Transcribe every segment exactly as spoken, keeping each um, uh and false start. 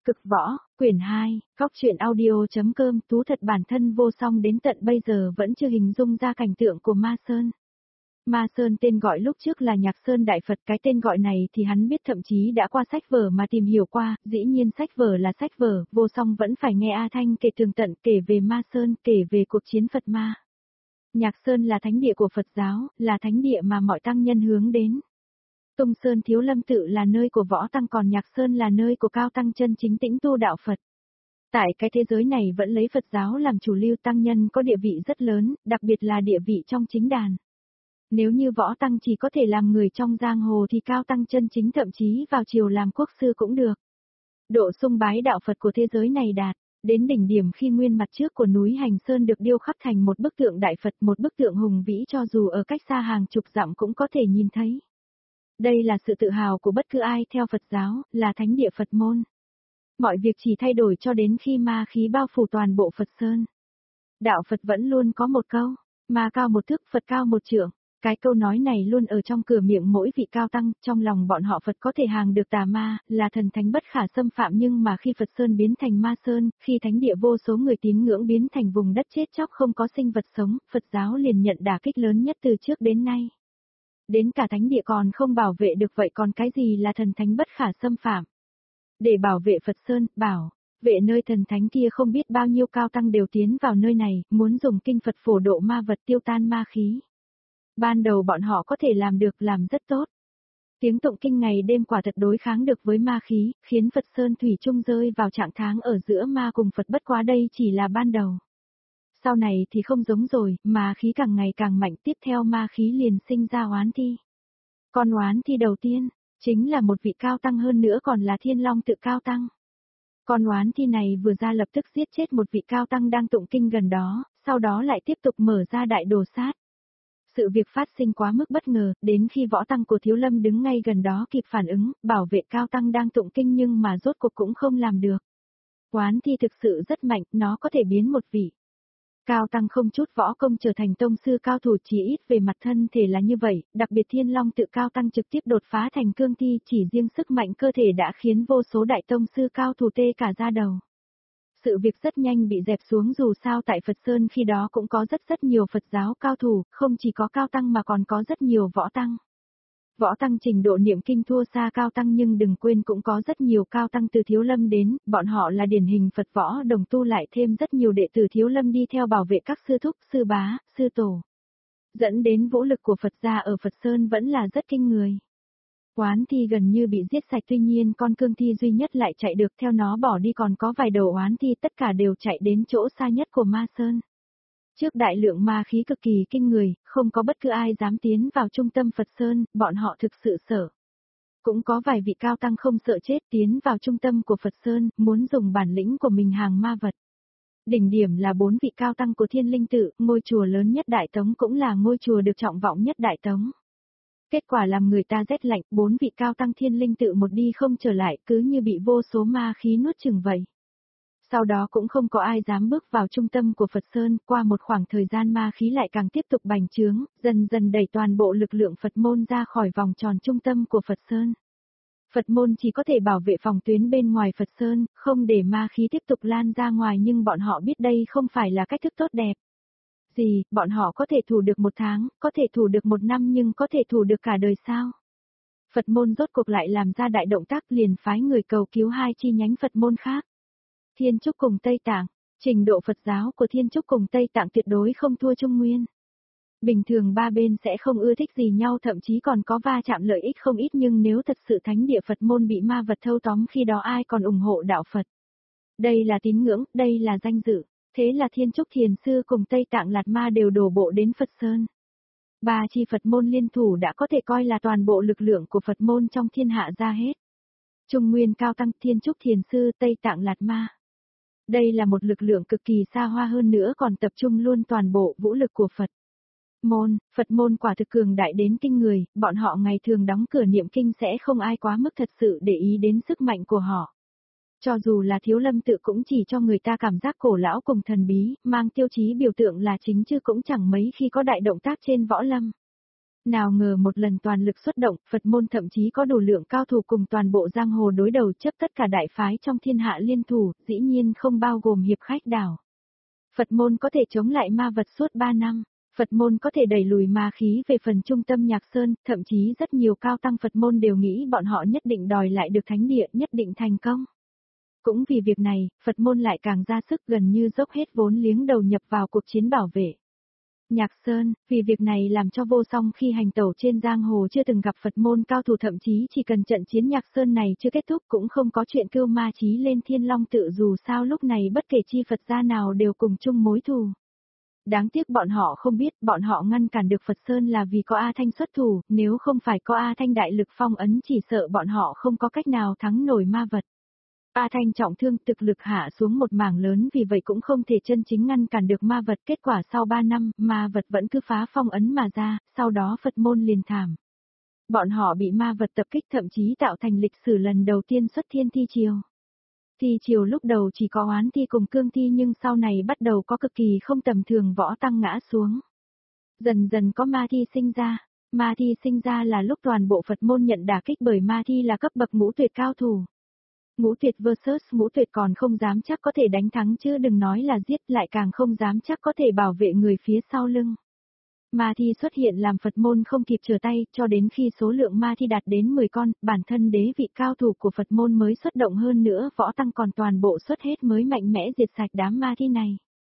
Cực võ, quyển hai, góc truyện audio.com. Tú thật bản thân vô song đến tận bây giờ vẫn chưa hình dung ra cảnh tượng của Ma Sơn. Ma Sơn tên gọi lúc trước là Nhạc Sơn Đại Phật, cái tên gọi này thì hắn biết thậm chí đã qua sách vở mà tìm hiểu qua, dĩ nhiên sách vở là sách vở, vô song vẫn phải nghe A Thanh kể tường tận, kể về Ma Sơn, kể về cuộc chiến Phật Ma. Nhạc Sơn là thánh địa của Phật giáo, là thánh địa mà mọi tăng nhân hướng đến. Tung Sơn Thiếu Lâm tự là nơi của võ tăng, còn Nhạc Sơn là nơi của cao tăng chân chính tĩnh tu đạo Phật. Tại cái thế giới này vẫn lấy Phật giáo làm chủ lưu, tăng nhân có địa vị rất lớn, đặc biệt là địa vị trong chính đàn. Nếu như võ tăng chỉ có thể làm người trong giang hồ thì cao tăng chân chính thậm chí vào triều làm quốc sư cũng được. Độ sung bái đạo Phật của thế giới này đạt đến đỉnh điểm khi nguyên mặt trước của núi Hành Sơn được điêu khắc thành một bức tượng Đại Phật, một bức tượng hùng vĩ cho dù ở cách xa hàng chục dặm cũng có thể nhìn thấy. Đây là sự tự hào của bất cứ ai theo Phật giáo, là thánh địa Phật môn. Mọi việc chỉ thay đổi cho đến khi ma khí bao phủ toàn bộ Phật Sơn. Đạo Phật vẫn luôn có một câu, ma cao một thước, Phật cao một trượng. Cái câu nói này luôn ở trong cửa miệng mỗi vị cao tăng, trong lòng bọn họ Phật có thể hàng được tà ma, là thần thánh bất khả xâm phạm, nhưng mà khi Phật Sơn biến thành Ma Sơn, khi thánh địa vô số người tín ngưỡng biến thành vùng đất chết chóc không có sinh vật sống, Phật giáo liền nhận đả kích lớn nhất từ trước đến nay. Đến cả thánh địa còn không bảo vệ được, vậy còn cái gì là thần thánh bất khả xâm phạm? Để bảo vệ Phật Sơn, bảo vệ nơi thần thánh kia, không biết bao nhiêu cao tăng đều tiến vào nơi này, muốn dùng kinh Phật phổ độ ma vật, tiêu tan ma khí. Ban đầu bọn họ có thể làm được, làm rất tốt. Tiếng tụng kinh ngày đêm quả thật đối kháng được với ma khí, khiến Phật Sơn thủy chung rơi vào trạng thái ở giữa ma cùng Phật, bất quá đây chỉ là ban đầu. Sau này thì không giống rồi, ma khí càng ngày càng mạnh, tiếp theo ma khí liền sinh ra oán thi. Con oán thi đầu tiên, chính là một vị cao tăng, hơn nữa còn là Thiên Long tự cao tăng. Con oán thi này vừa ra lập tức giết chết một vị cao tăng đang tụng kinh gần đó, sau đó lại tiếp tục mở ra đại đồ sát. Sự việc phát sinh quá mức bất ngờ, đến khi võ tăng của Thiếu Lâm đứng ngay gần đó kịp phản ứng, bảo vệ cao tăng đang tụng kinh, nhưng mà rốt cuộc cũng không làm được. Oán thi thực sự rất mạnh, nó có thể biến một vị cao tăng không chút võ công trở thành tông sư cao thủ, chỉ ít về mặt thân thể là như vậy, đặc biệt Thiên Long tự cao tăng trực tiếp đột phá thành cương thi, chỉ riêng sức mạnh cơ thể đã khiến vô số đại tông sư cao thủ tê cả da đầu. Sự việc rất nhanh bị dẹp xuống, dù sao tại Phật Sơn khi đó cũng có rất rất nhiều Phật giáo cao thủ, không chỉ có cao tăng mà còn có rất nhiều võ tăng. Võ tăng trình độ niệm kinh thua xa cao tăng, nhưng đừng quên cũng có rất nhiều cao tăng từ Thiếu Lâm đến, bọn họ là điển hình Phật võ đồng tu, lại thêm rất nhiều đệ tử Thiếu Lâm đi theo bảo vệ các sư thúc, sư bá, sư tổ. Dẫn đến vũ lực của Phật gia ở Phật Sơn vẫn là rất kinh người. Oán thi gần như bị giết sạch, tuy nhiên con cương thi duy nhất lại chạy được, theo nó bỏ đi còn có vài đầu oán thi, tất cả đều chạy đến chỗ xa nhất của Ma Sơn. Trước đại lượng ma khí cực kỳ kinh người, không có bất cứ ai dám tiến vào trung tâm Phật Sơn, bọn họ thực sự sợ. Cũng có vài vị cao tăng không sợ chết tiến vào trung tâm của Phật Sơn, muốn dùng bản lĩnh của mình hàng ma vật. Đỉnh điểm là bốn vị cao tăng của Thiên Linh tự, ngôi chùa lớn nhất Đại Tống, cũng là ngôi chùa được trọng vọng nhất Đại Tống. Kết quả làm người ta rét lạnh, bốn vị cao tăng Thiên Linh tự một đi không trở lại, cứ như bị vô số ma khí nuốt chửng vậy. Sau đó cũng không có ai dám bước vào trung tâm của Phật Sơn, qua một khoảng thời gian ma khí lại càng tiếp tục bành trướng, dần dần đẩy toàn bộ lực lượng Phật môn ra khỏi vòng tròn trung tâm của Phật Sơn. Phật môn chỉ có thể bảo vệ phòng tuyến bên ngoài Phật Sơn, không để ma khí tiếp tục lan ra ngoài, nhưng bọn họ biết đây không phải là cách thức tốt đẹp. Gì, bọn họ có thể thủ được một tháng, có thể thủ được một năm, nhưng có thể thủ được cả đời sao? Phật môn rốt cuộc lại làm ra đại động tác, liền phái người cầu cứu hai chi nhánh Phật môn khác. Thiên Trúc cùng Tây Tạng, trình độ Phật giáo của Thiên Trúc cùng Tây Tạng tuyệt đối không thua Trung Nguyên. Bình thường ba bên sẽ không ưa thích gì nhau, thậm chí còn có va chạm lợi ích không ít, nhưng nếu thật sự thánh địa Phật môn bị ma vật thâu tóm, khi đó ai còn ủng hộ đạo Phật? Đây là tín ngưỡng, đây là danh dự. Thế là Thiên Trúc Thiền Sư cùng Tây Tạng Lạt Ma đều đổ bộ đến Phật Sơn. Ba chi Phật môn liên thủ đã có thể coi là toàn bộ lực lượng của Phật môn trong thiên hạ ra hết. Trung Nguyên cao tăng, Thiên Trúc Thiền Sư, Tây Tạng Lạt Ma. Đây là một lực lượng cực kỳ xa hoa, hơn nữa còn tập trung luôn toàn bộ vũ lực của Phật môn. Phật môn quả thực cường đại đến kinh người, bọn họ ngày thường đóng cửa niệm kinh sẽ không ai quá mức thật sự để ý đến sức mạnh của họ. Cho dù là Thiếu Lâm tự cũng chỉ cho người ta cảm giác cổ lão cùng thần bí, mang tiêu chí biểu tượng là chính chứ cũng chẳng mấy khi có đại động tác trên võ lâm. Nào ngờ một lần toàn lực xuất động, Phật môn thậm chí có đủ lượng cao thủ cùng toàn bộ giang hồ đối đầu chấp tất cả đại phái trong thiên hạ liên thủ, dĩ nhiên không bao gồm hiệp khách đảo. Phật môn có thể chống lại ma vật suốt ba năm, Phật môn có thể đẩy lùi ma khí về phần trung tâm Nhạc Sơn, thậm chí rất nhiều cao tăng Phật môn đều nghĩ bọn họ nhất định đòi lại được thánh địa, nhất định thành công. Cũng vì việc này, Phật môn lại càng ra sức gần như dốc hết vốn liếng đầu nhập vào cuộc chiến bảo vệ Nhạc Sơn, vì việc này làm cho Vô Song khi hành tẩu trên giang hồ chưa từng gặp Phật môn cao thủ, thậm chí chỉ cần trận chiến Nhạc Sơn này chưa kết thúc cũng không có chuyện cưu ma chí lên Thiên Long tự, dù sao lúc này bất kể chi Phật gia nào đều cùng chung mối thù. Đáng tiếc bọn họ không biết, bọn họ ngăn cản được Phật Sơn là vì có A Thanh xuất thủ, nếu không phải có A Thanh đại lực phong ấn chỉ sợ bọn họ không có cách nào thắng nổi ma vật. A Thanh trọng thương, thực lực hạ xuống một mảng lớn, vì vậy cũng không thể chân chính ngăn cản được ma vật. Kết quả sau ba năm, ma vật vẫn cứ phá phong ấn mà ra, sau đó Phật môn liền thảm. Bọn họ bị ma vật tập kích, thậm chí tạo thành lịch sử lần đầu tiên xuất thiên thi triều. Thi triều lúc đầu chỉ có oán thi cùng cương thi, nhưng sau này bắt đầu có cực kỳ không tầm thường võ tăng ngã xuống. Dần dần có ma thi sinh ra. Ma thi sinh ra là lúc toàn bộ Phật môn nhận đả kích, bởi ma thi là cấp bậc ngũ tuyệt cao thủ. Ngũ tuyệt versus ngũ tuyệt còn không dám chắc có thể đánh thắng, chứ đừng nói là giết, lại càng không dám chắc có thể bảo vệ người phía sau lưng. Ma thi xuất hiện làm Phật môn không kịp trở tay, cho đến khi số lượng ma thi đạt đến mười con, bản thân đế vị cao thủ của Phật môn mới xuất động, hơn nữa võ tăng còn toàn bộ xuất hết mới mạnh mẽ diệt sạch đám ma thi này.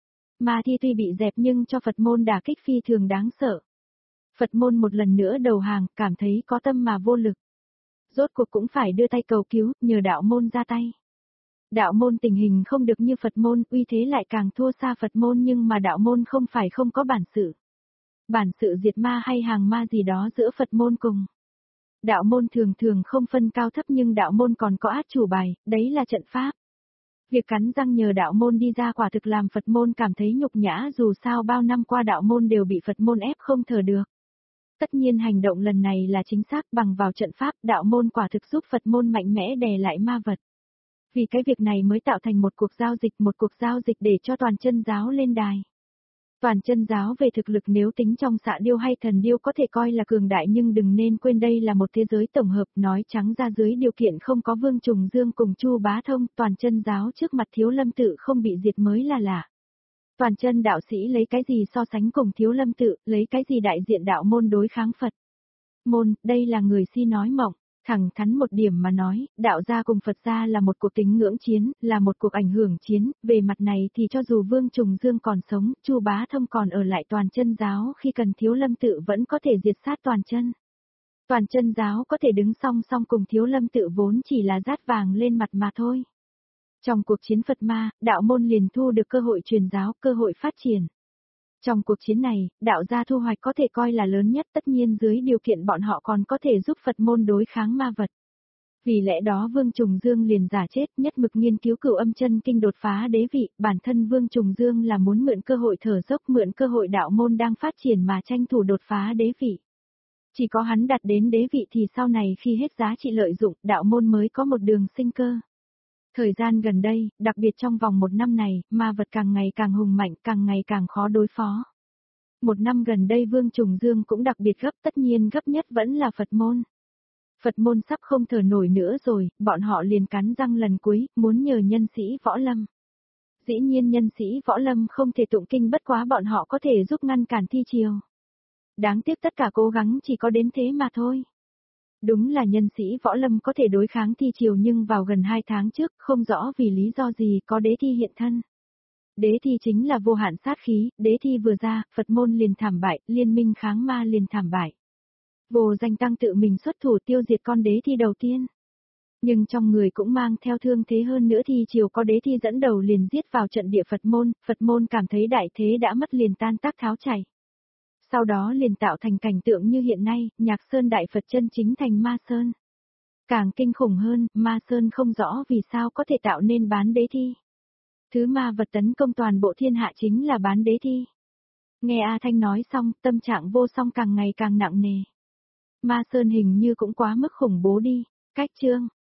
Ma thi tuy bị dẹp nhưng cho Phật môn đả kích phi thường đáng sợ. Phật môn một lần nữa đầu hàng, cảm thấy có tâm mà vô lực. Rốt cuộc cũng phải đưa tay cầu cứu, nhờ đạo môn ra tay. Đạo môn tình hình không được như Phật môn, uy thế lại càng thua xa Phật môn, nhưng mà đạo môn không phải không có bản sự. Bản sự diệt ma hay hàng ma gì đó giữa Phật môn cùng. Đạo môn thường thường không phân cao thấp, nhưng đạo môn còn có át chủ bài, đấy là trận pháp. Việc cắn răng nhờ đạo môn đi ra quả thực làm Phật môn cảm thấy nhục nhã, dù sao bao năm qua đạo môn đều bị Phật môn ép không thở được. Tất nhiên hành động lần này là chính xác, bằng vào trận pháp, đạo môn quả thực giúp Phật môn mạnh mẽ đè lại ma vật. Vì cái việc này mới tạo thành một cuộc giao dịch, một cuộc giao dịch để cho toàn chân giáo lên đài. Toàn chân giáo về thực lực nếu tính trong xạ điêu hay thần điêu có thể coi là cường đại, nhưng đừng nên quên đây là một thế giới tổng hợp, nói trắng ra dưới điều kiện không có Vương Trùng Dương cùng Chu Bá Thông, toàn chân giáo trước mặt Thiếu Lâm tự không bị diệt mới là lạ. Toàn chân đạo sĩ lấy cái gì so sánh cùng Thiếu Lâm tự, lấy cái gì đại diện đạo môn đối kháng Phật môn, đây là người si nói mộng. Thẳng thắn một điểm mà nói, đạo gia cùng Phật gia là một cuộc tín ngưỡng chiến, là một cuộc ảnh hưởng chiến, về mặt này thì cho dù Vương Trùng Dương còn sống, Chu Bá Thông còn ở lại toàn chân giáo, khi cần Thiếu Lâm tự vẫn có thể diệt sát toàn chân. Toàn chân giáo có thể đứng song song cùng Thiếu Lâm tự vốn chỉ là rát vàng lên mặt mà thôi. Trong cuộc chiến Phật ma, đạo môn liền thu được cơ hội truyền giáo, cơ hội phát triển. Trong cuộc chiến này, đạo gia thu hoạch có thể coi là lớn nhất, tất nhiên dưới điều kiện bọn họ còn có thể giúp Phật môn đối kháng ma vật. Vì lẽ đó Vương Trùng Dương liền giả chết, nhất mực nghiên cứu Cửu Âm Chân Kinh đột phá đế vị, bản thân Vương Trùng Dương là muốn mượn cơ hội thở dốc, mượn cơ hội đạo môn đang phát triển mà tranh thủ đột phá đế vị. Chỉ có hắn đạt đến đế vị thì sau này khi hết giá trị lợi dụng, đạo môn mới có một đường sinh cơ. Thời gian gần đây, đặc biệt trong vòng một năm này, ma vật càng ngày càng hùng mạnh, càng ngày càng khó đối phó. Một năm gần đây Vương Trùng Dương cũng đặc biệt gấp, tất nhiên gấp nhất vẫn là Phật môn. Phật môn sắp không thở nổi nữa rồi, bọn họ liền cắn răng lần cuối, muốn nhờ nhân sĩ võ lâm. Dĩ nhiên nhân sĩ võ lâm không thể tụng kinh, bất quá bọn họ có thể giúp ngăn cản thi triều. Đáng tiếc tất cả cố gắng chỉ có đến thế mà thôi. Đúng là nhân sĩ võ lâm có thể đối kháng thi triều, nhưng vào gần hai tháng trước, không rõ vì lý do gì có đế thi hiện thân. Đế thi chính là vô hạn sát khí, đế thi vừa ra, Phật môn liền thảm bại, liên minh kháng ma liền thảm bại. Vô Danh Tăng tự mình xuất thủ tiêu diệt con đế thi đầu tiên. Nhưng trong người cũng mang theo thương thế, hơn nữa thi triều có đế thi dẫn đầu liền giết vào trận địa Phật môn, Phật môn cảm thấy đại thế đã mất liền tan tác tháo chạy. Sau đó liền tạo thành cảnh tượng như hiện nay, Nhạc Sơn Đại Phật chân chính thành Ma Sơn. Càng kinh khủng hơn, Ma Sơn không rõ vì sao có thể tạo nên bán đế thi. Thứ ma vật tấn công toàn bộ thiên hạ chính là bán đế thi. Nghe A Thanh nói xong, tâm trạng Vô Song càng ngày càng nặng nề. Ma Sơn hình như cũng quá mức khủng bố đi. Cách chương